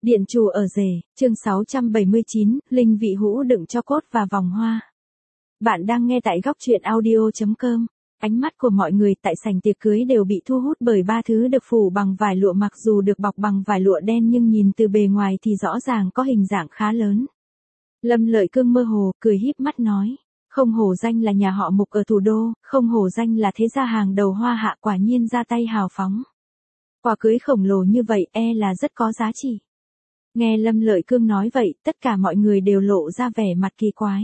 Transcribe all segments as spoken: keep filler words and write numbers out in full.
Điện Chủ ở rể, chương sáu trăm bảy mươi chín, linh vị hũ đựng cho cốt và vòng hoa. Bạn đang nghe tại góc truyện audio chấm com. Ánh mắt của mọi người tại sảnh tiệc cưới đều bị thu hút bởi ba thứ được phủ bằng vải lụa, mặc dù được bọc bằng vải lụa đen nhưng nhìn từ bề ngoài thì rõ ràng có hình dạng khá lớn. Lâm Lợi Cương mơ hồ, cười híp mắt nói. Không hổ danh là nhà họ Mục ở thủ đô, không hổ danh là thế gia hàng đầu hoa hạ, quả nhiên ra tay hào phóng. Quà cưới khổng lồ như vậy e là rất có giá trị. Nghe Lâm Lợi Cương nói vậy, tất cả mọi người đều lộ ra vẻ mặt kỳ quái.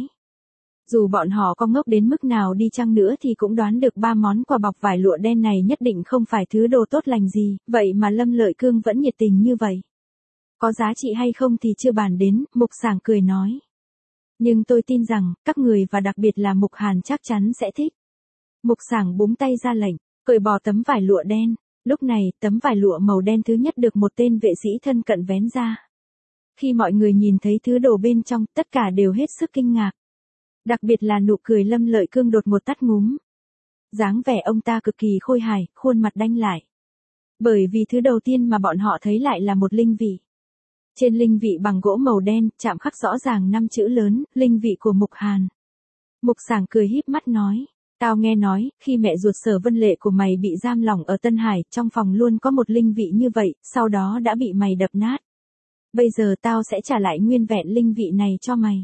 Dù bọn họ có ngốc đến mức nào đi chăng nữa thì cũng đoán được ba món quà bọc vải lụa đen này nhất định không phải thứ đồ tốt lành gì, vậy mà Lâm Lợi Cương vẫn nhiệt tình như vậy. Có giá trị hay không thì chưa bàn đến, Mục Sảng cười nói. Nhưng tôi tin rằng, các người và đặc biệt là Mục Hàn chắc chắn sẽ thích. Mục Sảng búng tay ra lệnh, cởi bỏ tấm vải lụa đen. Lúc này, tấm vải lụa màu đen thứ nhất được một tên vệ sĩ thân cận vén ra. Khi mọi người nhìn thấy thứ đồ bên trong, tất cả đều hết sức kinh ngạc. Đặc biệt là nụ cười Lâm Lợi Cương đột một tắt ngúm. Dáng vẻ ông ta cực kỳ khôi hài, khuôn mặt đanh lại. Bởi vì thứ đầu tiên mà bọn họ thấy lại là một linh vị. Trên linh vị bằng gỗ màu đen, chạm khắc rõ ràng năm chữ lớn, linh vị của Mục Hàn. Mục Sảng cười híp mắt nói. Tao nghe nói, khi mẹ ruột Sở Vân Lệ của mày bị giam lỏng ở Tân Hải, trong phòng luôn có một linh vị như vậy, sau đó đã bị mày đập nát. Bây giờ tao sẽ trả lại nguyên vẹn linh vị này cho mày.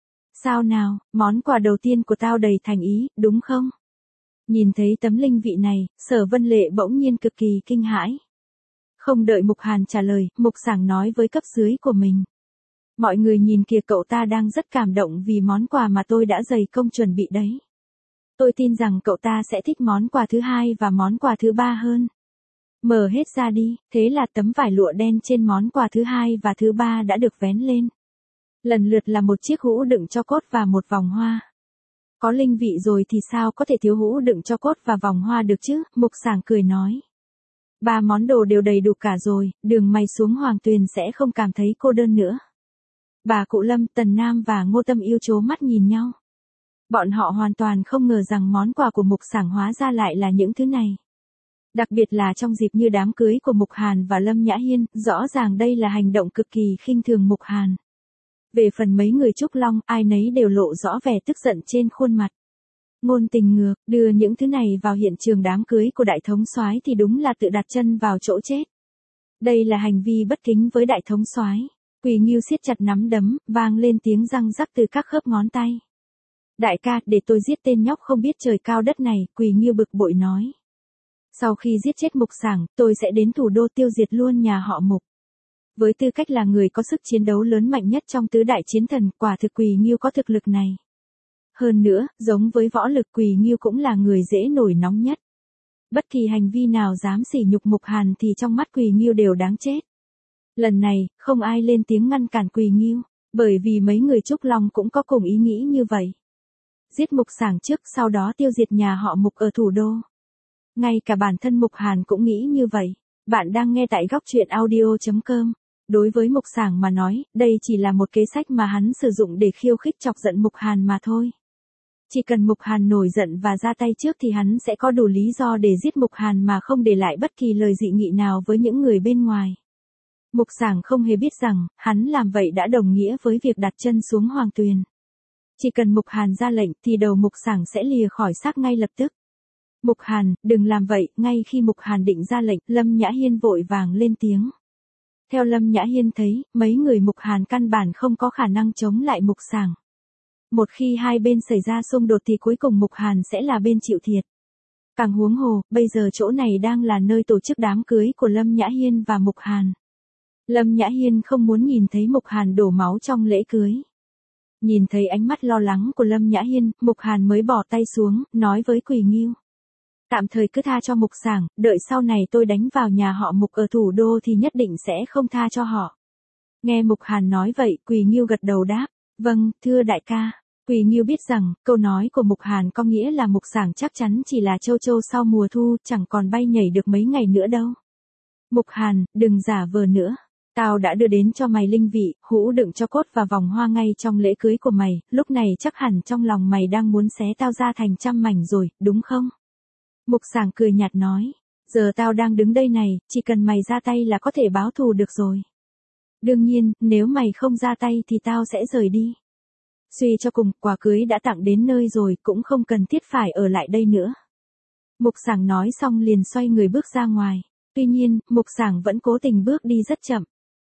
Sao nào, món quà đầu tiên của tao đầy thành ý, đúng không? Nhìn thấy tấm linh vị này, Sở Vân Lệ bỗng nhiên cực kỳ kinh hãi. Không đợi Mục Hàn trả lời, Mục Sảng nói với cấp dưới của mình. Mọi người nhìn kìa, cậu ta đang rất cảm động vì món quà mà tôi đã dày công chuẩn bị đấy. Tôi tin rằng cậu ta sẽ thích món quà thứ hai và món quà thứ ba hơn. Mở hết ra đi, thế là tấm vải lụa đen trên món quà thứ hai và thứ ba đã được vén lên. Lần lượt là một chiếc hũ đựng cho cốt và một vòng hoa. Có linh vị rồi thì sao có thể thiếu hũ đựng cho cốt và vòng hoa được chứ, Mục Sảng cười nói. Ba món đồ đều đầy đủ cả rồi, đường mày xuống Hoàng Tuyền sẽ không cảm thấy cô đơn nữa. Bà cụ Lâm, Tần Nam và Ngô Tâm Yêu trố mắt nhìn nhau. Bọn họ hoàn toàn không ngờ rằng món quà của Mục Sảng hóa ra lại là những thứ này. Đặc biệt là trong dịp như đám cưới của Mục Hàn và Lâm Nhã Hiên, rõ ràng đây là hành động cực kỳ khinh thường Mục Hàn. Về phần mấy người Trúc Long, ai nấy đều lộ rõ vẻ tức giận trên khuôn mặt. Ngôn Tình ngược, đưa những thứ này vào hiện trường đám cưới của đại thống soái thì đúng là tự đặt chân vào chỗ chết. Đây là hành vi bất kính với đại thống soái. Quỳ Nghiêu siết chặt nắm đấm, vang lên tiếng răng rắc từ các khớp ngón tay. Đại ca, để tôi giết tên nhóc không biết trời cao đất này, Quỳ Nghiêu bực bội nói. Sau khi giết chết Mục Sảng, tôi sẽ đến thủ đô tiêu diệt luôn nhà họ Mục. Với tư cách là người có sức chiến đấu lớn mạnh nhất trong tứ đại chiến thần, quả thực Quỳ Nghiêu có thực lực này. Hơn nữa, giống với võ lực, Quỳ Nghiêu cũng là người dễ nổi nóng nhất. Bất kỳ hành vi nào dám sỉ nhục Mục Hàn thì trong mắt Quỳ Nghiêu đều đáng chết. Lần này, không ai lên tiếng ngăn cản Quỳ Nghiêu, bởi vì mấy người Trúc Long cũng có cùng ý nghĩ như vậy. Giết Mục Sảng trước, sau đó tiêu diệt nhà họ Mục ở thủ đô. Ngay cả bản thân Mục Hàn cũng nghĩ như vậy. Bạn đang nghe tại góc truyện audio chấm com. Đối với Mục Sảng mà nói, đây chỉ là một kế sách mà hắn sử dụng để khiêu khích chọc giận Mục Hàn mà thôi. Chỉ cần Mục Hàn nổi giận và ra tay trước thì hắn sẽ có đủ lý do để giết Mục Hàn mà không để lại bất kỳ lời dị nghị nào với những người bên ngoài. Mục Sảng không hề biết rằng, hắn làm vậy đã đồng nghĩa với việc đặt chân xuống Hoàng Tuyền. Chỉ cần Mục Hàn ra lệnh thì đầu Mục Sảng sẽ lìa khỏi xác ngay lập tức. Mục Hàn, đừng làm vậy, ngay khi Mục Hàn định ra lệnh, Lâm Nhã Hiên vội vàng lên tiếng. Theo Lâm Nhã Hiên thấy, mấy người Mục Hàn căn bản không có khả năng chống lại Mục Sảng. Một khi hai bên xảy ra xung đột thì cuối cùng Mục Hàn sẽ là bên chịu thiệt. Càng huống hồ, bây giờ chỗ này đang là nơi tổ chức đám cưới của Lâm Nhã Hiên và Mục Hàn. Lâm Nhã Hiên không muốn nhìn thấy Mục Hàn đổ máu trong lễ cưới. Nhìn thấy ánh mắt lo lắng của Lâm Nhã Hiên, Mục Hàn mới bỏ tay xuống, nói với Quỳ Nghiêu. Tạm thời cứ tha cho Mục Sảng, đợi sau này tôi đánh vào nhà họ Mục ở thủ đô thì nhất định sẽ không tha cho họ. Nghe Mục Hàn nói vậy, Quỳ Nghiêu gật đầu đáp. Vâng, thưa đại ca. Quỳ Nghiêu biết rằng, câu nói của Mục Hàn có nghĩa là Mục Sảng chắc chắn chỉ là châu châu sau mùa thu, chẳng còn bay nhảy được mấy ngày nữa đâu. Mục Hàn, đừng giả vờ nữa. Tao đã đưa đến cho mày linh vị, hũ đựng cho cốt và vòng hoa ngay trong lễ cưới của mày, lúc này chắc hẳn trong lòng mày đang muốn xé tao ra thành trăm mảnh rồi, đúng không? Mục Sảng cười nhạt nói, giờ tao đang đứng đây này, chỉ cần mày ra tay là có thể báo thù được rồi. Đương nhiên, nếu mày không ra tay thì tao sẽ rời đi. Suy cho cùng, quà cưới đã tặng đến nơi rồi, cũng không cần thiết phải ở lại đây nữa. Mục Sảng nói xong liền xoay người bước ra ngoài. Tuy nhiên, Mục Sảng vẫn cố tình bước đi rất chậm.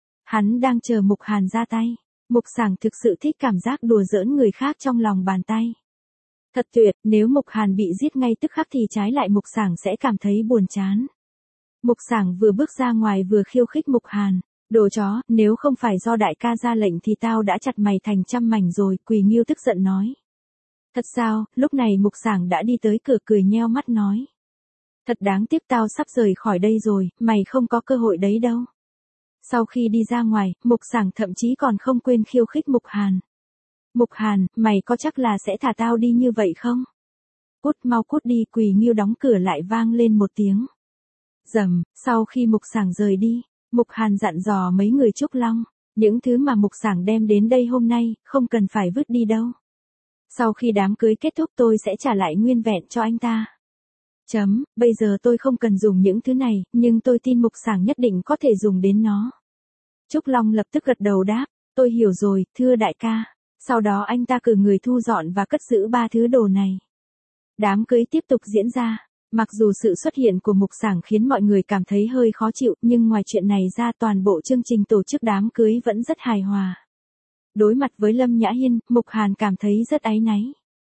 Hắn đang chờ Mục Hàn ra tay. Mục Sảng thực sự thích cảm giác đùa giỡn người khác trong lòng bàn tay. Thật tuyệt, nếu Mục Hàn bị giết ngay tức khắc thì trái lại Mục Sảng sẽ cảm thấy buồn chán. Mục Sảng vừa bước ra ngoài vừa khiêu khích Mục Hàn. Đồ chó, nếu không phải do đại ca ra lệnh thì tao đã chặt mày thành trăm mảnh rồi, Quỳ Nghiêu tức giận nói. Thật sao, lúc này Mục Sảng đã đi tới cửa cười nheo mắt nói. Thật đáng tiếc tao sắp rời khỏi đây rồi, mày không có cơ hội đấy đâu. Sau khi đi ra ngoài, Mục Sảng thậm chí còn không quên khiêu khích Mục Hàn. Mục Hàn, mày có chắc là sẽ thả tao đi như vậy không? Cút mau cút đi, Quỳ Nghiêu đóng cửa lại vang lên một tiếng. Rầm, sau khi Mục Sảng rời đi, Mục Hàn dặn dò mấy người Trúc Long, những thứ mà Mục Sảng đem đến đây hôm nay, không cần phải vứt đi đâu. Sau khi đám cưới kết thúc tôi sẽ trả lại nguyên vẹn cho anh ta. Chấm, bây giờ tôi không cần dùng những thứ này, nhưng tôi tin Mục Sảng nhất định có thể dùng đến nó. Trúc Long lập tức gật đầu đáp, tôi hiểu rồi, thưa đại ca. Sau đó anh ta cử người thu dọn và cất giữ ba thứ đồ này. Đám cưới tiếp tục diễn ra. Mặc dù sự xuất hiện của Mục Sảng khiến mọi người cảm thấy hơi khó chịu, nhưng ngoài chuyện này ra toàn bộ chương trình tổ chức đám cưới vẫn rất hài hòa. Đối mặt với Lâm Nhã Hiên, Mục Hàn cảm thấy rất áy náy.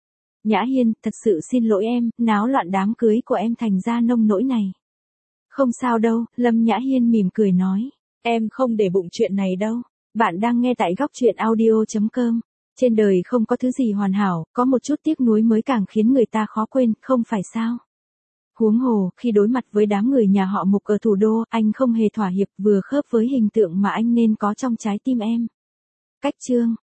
Nhã Hiên, thật sự xin lỗi em, náo loạn đám cưới của em thành ra nông nỗi này. Không sao đâu, Lâm Nhã Hiên mỉm cười nói. Em không để bụng chuyện này đâu. Bạn đang nghe tại góc truyện audio chấm com. Trên đời không có thứ gì hoàn hảo, có một chút tiếc nuối mới càng khiến người ta khó quên, không phải sao? Huống hồ, khi đối mặt với đám người nhà họ Mục ở thủ đô, anh không hề thỏa hiệp, vừa khớp với hình tượng mà anh nên có trong trái tim em. Cách chương